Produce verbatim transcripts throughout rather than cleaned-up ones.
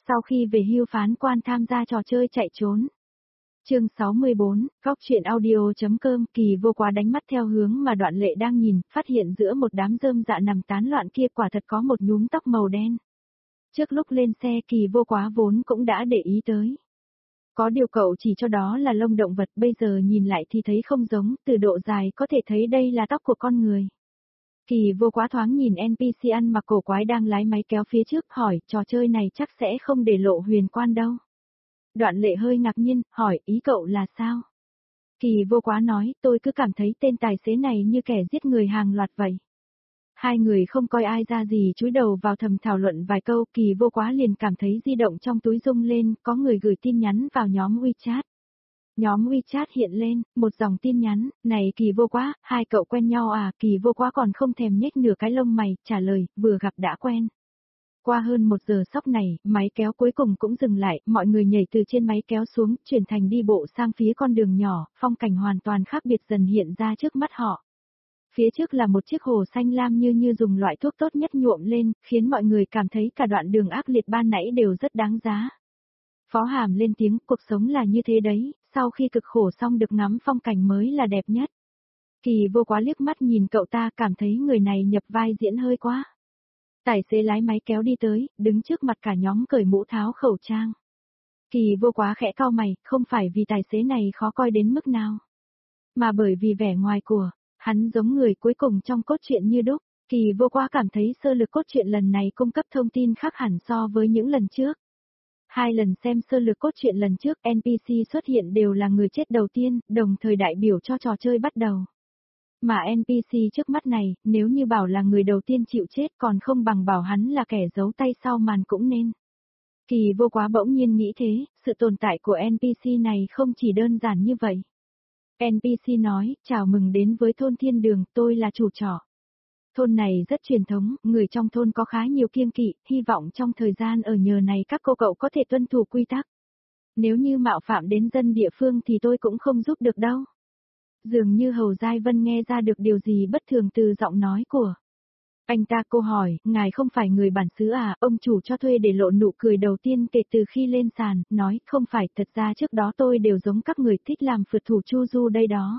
Sau khi về hưu phán quan tham gia trò chơi chạy trốn. Chương sáu mươi bốn, góc truyện audio.com. Kỳ Vô Quá đánh mắt theo hướng mà Đoạn Lệ đang nhìn, phát hiện giữa một đám rơm dạ nằm tán loạn kia quả thật có một nhúm tóc màu đen. Trước lúc lên xe Kỳ Vô Quá vốn cũng đã để ý tới. Có điều cậu chỉ cho đó là lông động vật, bây giờ nhìn lại thì thấy không giống, từ độ dài có thể thấy đây là tóc của con người. Kỳ Vô Quá thoáng nhìn en pê xê ăn mặc cổ quái đang lái máy kéo phía trước, hỏi, trò chơi này chắc sẽ không để lộ huyền quan đâu. Đoạn Lệ hơi ngạc nhiên, hỏi, ý cậu là sao? Kỳ Vô Quá nói, tôi cứ cảm thấy tên tài xế này như kẻ giết người hàng loạt vậy. Hai người không coi ai ra gì chúi đầu vào thầm thảo luận vài câu, Kỳ Vô Quá liền cảm thấy di động trong túi rung lên, có người gửi tin nhắn vào nhóm WeChat. Nhóm WeChat hiện lên, một dòng tin nhắn, này Kỳ Vô Quá, hai cậu quen nhau à? Kỳ Vô Quá còn không thèm nhếch nửa cái lông mày, trả lời, vừa gặp đã quen. Qua hơn một giờ sóc này, máy kéo cuối cùng cũng dừng lại, mọi người nhảy từ trên máy kéo xuống, chuyển thành đi bộ sang phía con đường nhỏ, phong cảnh hoàn toàn khác biệt dần hiện ra trước mắt họ. Phía trước là một chiếc hồ xanh lam như như dùng loại thuốc tốt nhất nhuộm lên, khiến mọi người cảm thấy cả đoạn đường ác liệt ban nãy đều rất đáng giá. Phó Hàm lên tiếng, cuộc sống là như thế đấy, sau khi cực khổ xong được ngắm phong cảnh mới là đẹp nhất. Kỳ Vô Quá liếc mắt nhìn cậu ta, cảm thấy người này nhập vai diễn hơi quá. Tài xế lái máy kéo đi tới, đứng trước mặt cả nhóm cởi mũ tháo khẩu trang. Kỳ Vô Quá khẽ cau mày, không phải vì tài xế này khó coi đến mức nào, mà bởi vì vẻ ngoài của hắn giống người cuối cùng trong cốt truyện như đúc. Kỳ Vô Quá cảm thấy sơ lược cốt truyện lần này cung cấp thông tin khác hẳn so với những lần trước. Hai lần xem sơ lược cốt truyện lần trước, en pê xê xuất hiện đều là người chết đầu tiên, đồng thời đại biểu cho trò chơi bắt đầu. Mà en pê xê trước mắt này, nếu như bảo là người đầu tiên chịu chết còn không bằng bảo hắn là kẻ giấu tay sau màn cũng nên. Kỳ Vô Quá bỗng nhiên nghĩ thế, sự tồn tại của en pê xê này không chỉ đơn giản như vậy. en pê xê nói, chào mừng đến với thôn Thiên Đường, tôi là chủ trọ. Thôn này rất truyền thống, người trong thôn có khá nhiều kiêng kỵ, hy vọng trong thời gian ở nhờ này các cô cậu có thể tuân thủ quy tắc. Nếu như mạo phạm đến dân địa phương thì tôi cũng không giúp được đâu. Dường như Hầu Giai Vân nghe ra được điều gì bất thường từ giọng nói của anh ta. Cô hỏi, ngài không phải người bản xứ à? Ông chủ cho thuê để lộ nụ cười đầu tiên kể từ khi lên sàn, nói, không phải, thật ra trước đó tôi đều giống các người thích làm phượt thủ chu du đây đó.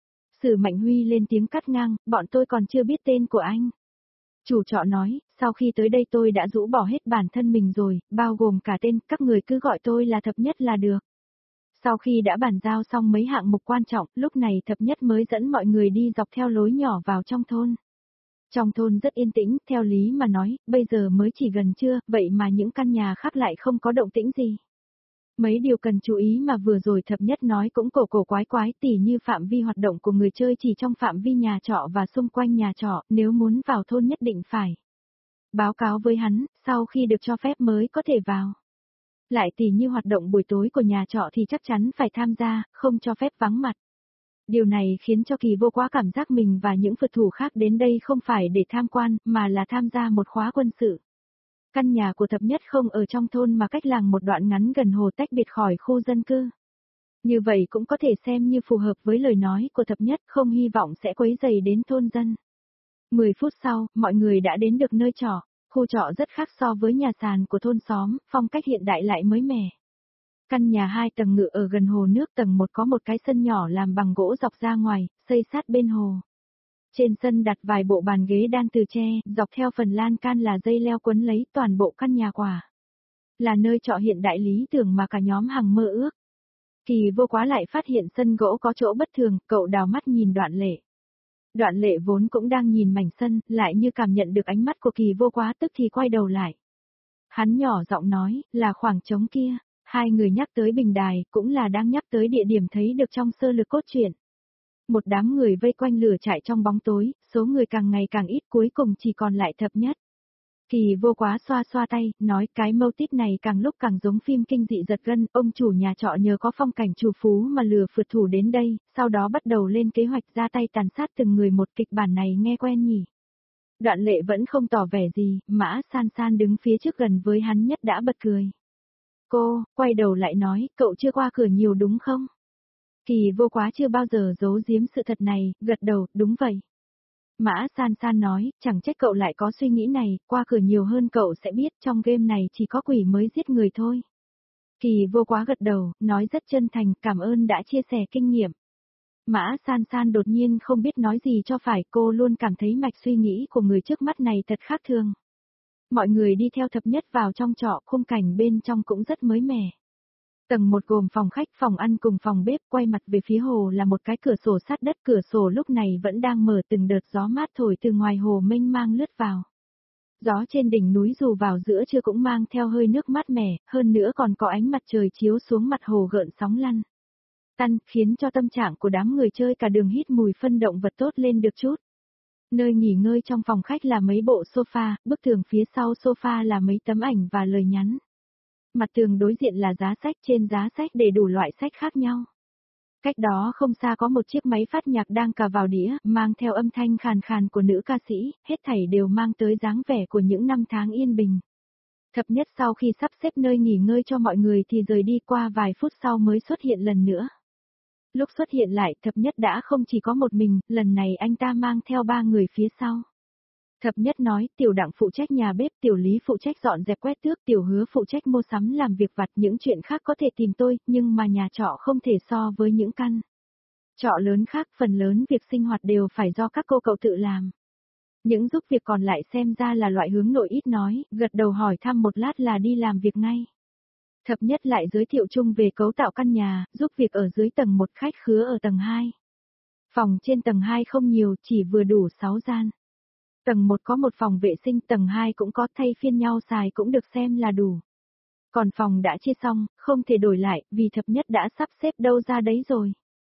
Sử Mạnh Huy lên tiếng cắt ngang, bọn tôi còn chưa biết tên của anh. Chủ trọ nói, sau khi tới đây tôi đã rũ bỏ hết bản thân mình rồi, bao gồm cả tên, các người cứ gọi tôi là Thập Nhất là được. Sau khi đã bàn giao xong mấy hạng mục quan trọng, lúc này Thập Nhất mới dẫn mọi người đi dọc theo lối nhỏ vào trong thôn. Trong thôn rất yên tĩnh, theo lý mà nói, bây giờ mới chỉ gần trưa, vậy mà những căn nhà khác lại không có động tĩnh gì. Mấy điều cần chú ý mà vừa rồi Thập Nhất nói cũng cổ cổ quái quái, tỉ như phạm vi hoạt động của người chơi chỉ trong phạm vi nhà trọ và xung quanh nhà trọ, nếu muốn vào thôn nhất định phải báo cáo với hắn, sau khi được cho phép mới có thể vào. Lại tỉ như hoạt động buổi tối của nhà trọ thì chắc chắn phải tham gia, không cho phép vắng mặt. Điều này khiến cho Kỳ Vô Quá cảm giác mình và những phượt thủ khác đến đây không phải để tham quan, mà là tham gia một khóa quân sự. Căn nhà của Thập Nhất không ở trong thôn mà cách làng một đoạn ngắn gần hồ, tách biệt khỏi khu dân cư. Như vậy cũng có thể xem như phù hợp với lời nói của Thập Nhất, không hy vọng sẽ quấy rầy đến thôn dân. mười phút sau, mọi người đã đến được nơi trọ. Khu trọ rất khác so với nhà sàn của thôn xóm, phong cách hiện đại lại mới mẻ. Căn nhà hai tầng ngự ở gần hồ nước, tầng một có một cái sân nhỏ làm bằng gỗ dọc ra ngoài, xây sát bên hồ. Trên sân đặt vài bộ bàn ghế đan từ tre, dọc theo phần lan can là dây leo quấn lấy toàn bộ căn nhà quả. Là nơi trọ hiện đại lý tưởng mà cả nhóm hằng mơ ước. Kỳ Vô Quá lại phát hiện sân gỗ có chỗ bất thường, cậu đào mắt nhìn Đoạn Lệ. Đoạn Lệ vốn cũng đang nhìn mảnh sân, lại như cảm nhận được ánh mắt của Kỳ Vô Quá tức thì quay đầu lại. Hắn nhỏ giọng nói, là khoảng trống kia. Hai người nhắc tới bình đài, cũng là đang nhắc tới địa điểm thấy được trong sơ lược cốt truyện. Một đám người vây quanh lửa trại trong bóng tối, số người càng ngày càng ít, cuối cùng chỉ còn lại Thập Nhất. Kỳ Vô Quá xoa xoa tay, nói cái mâu típ này càng lúc càng giống phim kinh dị giật gân, ông chủ nhà trọ nhờ có phong cảnh trù phú mà lừa phượt thủ đến đây, sau đó bắt đầu lên kế hoạch ra tay tàn sát từng người một. Kịch bản này nghe quen nhỉ. Đoạn Lệ vẫn không tỏ vẻ gì, Mã San San đứng phía trước gần với hắn nhất đã bật cười. Cô, quay đầu lại nói, cậu chưa qua cửa nhiều đúng không? Kỳ Vô Quá chưa bao giờ giấu giếm sự thật này, gật đầu, đúng vậy. Mã San San nói, chẳng trách cậu lại có suy nghĩ này, qua cửa nhiều hơn cậu sẽ biết trong game này chỉ có quỷ mới giết người thôi. Kỳ Vô Quá gật đầu, nói rất chân thành, cảm ơn đã chia sẻ kinh nghiệm. Mã San San đột nhiên không biết nói gì cho phải, cô luôn cảm thấy mạch suy nghĩ của người trước mắt này thật khác thường. Mọi người đi theo thập nhất vào trong trọ, khung cảnh bên trong cũng rất mới mẻ. Tầng một gồm phòng khách, phòng ăn cùng phòng bếp, quay mặt về phía hồ là một cái cửa sổ sát đất, cửa sổ lúc này vẫn đang mở, từng đợt gió mát thổi từ ngoài hồ mênh mang lướt vào. Gió trên đỉnh núi dù vào giữa trưa cũng mang theo hơi nước mát mẻ, hơn nữa còn có ánh mặt trời chiếu xuống mặt hồ gợn sóng lăn tăn, khiến cho tâm trạng của đám người chơi cả đường hít mùi phân động vật tốt lên được chút. Nơi nghỉ ngơi trong phòng khách là mấy bộ sofa, bức tường phía sau sofa là mấy tấm ảnh và lời nhắn. Mặt tường đối diện là giá sách, trên giá sách để đủ loại sách khác nhau. Cách đó không xa có một chiếc máy phát nhạc đang cà vào đĩa, mang theo âm thanh khàn khàn của nữ ca sĩ, hết thảy đều mang tới dáng vẻ của những năm tháng yên bình. Thập nhất sau khi sắp xếp nơi nghỉ ngơi cho mọi người thì rời đi, qua vài phút sau mới xuất hiện lần nữa. Lúc xuất hiện lại, thập nhất đã không chỉ có một mình, lần này anh ta mang theo ba người phía sau. Thập nhất nói, tiểu đặng phụ trách nhà bếp, tiểu lý phụ trách dọn dẹp quét tước, tiểu hứa phụ trách mua sắm làm việc vặt, những chuyện khác có thể tìm tôi, nhưng mà nhà trọ không thể so với những căn trọ lớn khác, phần lớn việc sinh hoạt đều phải do các cô cậu tự làm. Những giúp việc còn lại xem ra là loại hướng nội ít nói, gật đầu hỏi thăm một lát là đi làm việc ngay. Thập nhất lại giới thiệu chung về cấu tạo căn nhà, giúp việc ở dưới tầng một, khách khứa ở tầng hai. Phòng trên tầng hai không nhiều, chỉ vừa đủ sáu gian. Tầng một có một phòng vệ sinh, tầng hai cũng có, thay phiên nhau xài cũng được xem là đủ. Còn phòng đã chia xong, không thể đổi lại, vì thập nhất đã sắp xếp đâu ra đấy rồi.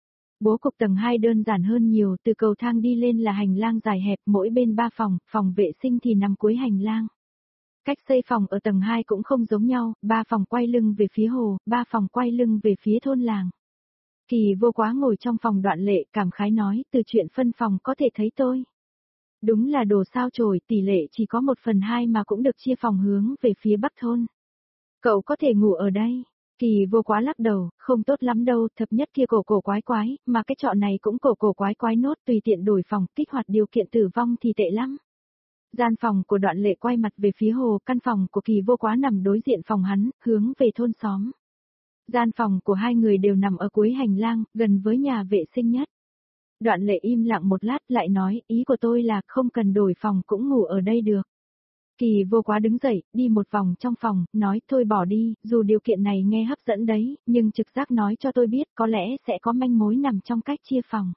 Bố cục tầng hai đơn giản hơn nhiều, từ cầu thang đi lên là hành lang dài hẹp, mỗi bên ba phòng, phòng vệ sinh thì nằm cuối hành lang. Cách xây phòng ở tầng hai cũng không giống nhau, ba phòng quay lưng về phía hồ, ba phòng quay lưng về phía thôn làng. Kỳ Vô Quá ngồi trong phòng Đoạn Lệ, cảm khái nói, từ chuyện phân phòng có thể thấy tôi. Đúng là đồ sao chổi, tỷ lệ chỉ có một phần hai mà cũng được chia phòng hướng về phía bắc thôn. Cậu có thể ngủ ở đây. Kỳ Vô Quá lắc đầu, không tốt lắm đâu, thập nhất kia cổ cổ quái quái, mà cái trọ này cũng cổ cổ quái quái nốt, tùy tiện đổi phòng, kích hoạt điều kiện tử vong thì tệ lắm. Gian phòng của Đoạn Lệ quay mặt về phía hồ, căn phòng của Kỳ Vô Quá nằm đối diện phòng hắn, hướng về thôn xóm. Gian phòng của hai người đều nằm ở cuối hành lang, gần với nhà vệ sinh nhất. Đoạn Lệ im lặng một lát lại nói, ý của tôi là không cần đổi phòng cũng ngủ ở đây được. Kỳ Vô Quá đứng dậy, đi một vòng trong phòng, nói thôi bỏ đi, dù điều kiện này nghe hấp dẫn đấy, nhưng trực giác nói cho tôi biết có lẽ sẽ có manh mối nằm trong cách chia phòng.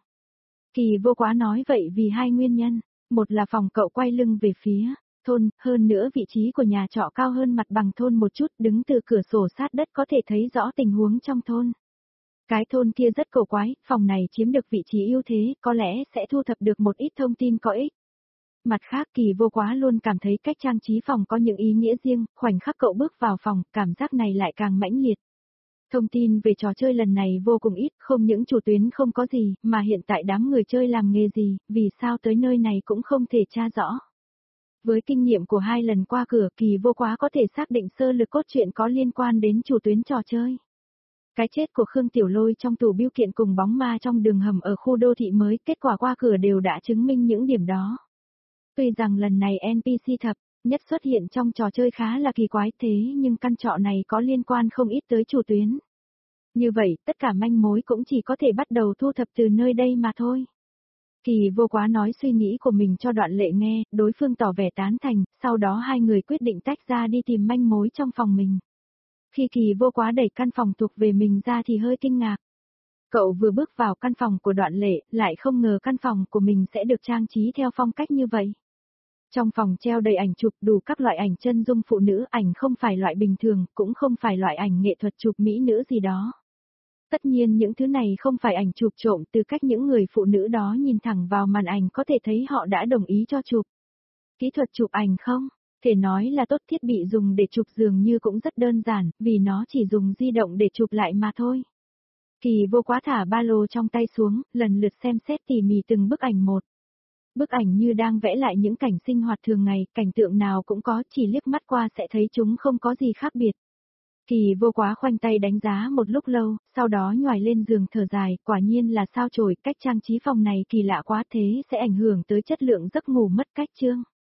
Kỳ Vô Quá nói vậy vì hai nguyên nhân, một là phòng cậu quay lưng về phía thôn, hơn nữa vị trí của nhà trọ cao hơn mặt bằng thôn một chút, đứng từ cửa sổ sát đất có thể thấy rõ tình huống trong thôn. Cái thôn kia rất cổ quái, phòng này chiếm được vị trí ưu thế, có lẽ sẽ thu thập được một ít thông tin có ích. Mặt khác Kỳ Vô Quá luôn cảm thấy cách trang trí phòng có những ý nghĩa riêng, khoảnh khắc cậu bước vào phòng, cảm giác này lại càng mãnh liệt. Thông tin về trò chơi lần này vô cùng ít, không những chủ tuyến không có gì, mà hiện tại đám người chơi làm nghề gì, vì sao tới nơi này cũng không thể tra rõ. Với kinh nghiệm của hai lần qua cửa, Kỳ Vô Quá có thể xác định sơ lược cốt truyện có liên quan đến chủ tuyến trò chơi. Cái chết của Khương Tiểu Lôi trong tủ bưu kiện cùng bóng ma trong đường hầm ở khu đô thị mới, kết quả qua cửa đều đã chứng minh những điểm đó. Tuy rằng lần này en pê xê thập nhất xuất hiện trong trò chơi khá là kỳ quái thế nhưng căn trọ này có liên quan không ít tới chủ tuyến. Như vậy, tất cả manh mối cũng chỉ có thể bắt đầu thu thập từ nơi đây mà thôi. Kỳ Vô Quá nói suy nghĩ của mình cho Đoạn Lệ nghe, đối phương tỏ vẻ tán thành, sau đó hai người quyết định tách ra đi tìm manh mối trong phòng mình. Khi Kỳ Vô Quá đẩy căn phòng thuộc về mình ra thì hơi kinh ngạc. Cậu vừa bước vào căn phòng của Đoạn Lệ, lại không ngờ căn phòng của mình sẽ được trang trí theo phong cách như vậy. Trong phòng treo đầy ảnh chụp đủ các loại ảnh chân dung phụ nữ, ảnh không phải loại bình thường, cũng không phải loại ảnh nghệ thuật chụp mỹ nữ gì đó. Tất nhiên những thứ này không phải ảnh chụp trộm, từ cách những người phụ nữ đó nhìn thẳng vào màn ảnh có thể thấy họ đã đồng ý cho chụp. Kỹ thuật chụp ảnh không? Thể nói là tốt, thiết bị dùng để chụp dường như cũng rất đơn giản, vì nó chỉ dùng di động để chụp lại mà thôi. Kỳ Vô Quá thả ba lô trong tay xuống, lần lượt xem xét tỉ mỉ từng bức ảnh một. Bức ảnh như đang vẽ lại những cảnh sinh hoạt thường ngày, cảnh tượng nào cũng có, chỉ liếc mắt qua sẽ thấy chúng không có gì khác biệt. Kỳ vô quá khoanh tay đánh giá một lúc lâu, sau đó nhoài lên giường thở dài, quả nhiên là sao chổi, cách trang trí phòng này kỳ lạ quá thế sẽ ảnh hưởng tới chất lượng giấc ngủ mất cách chương.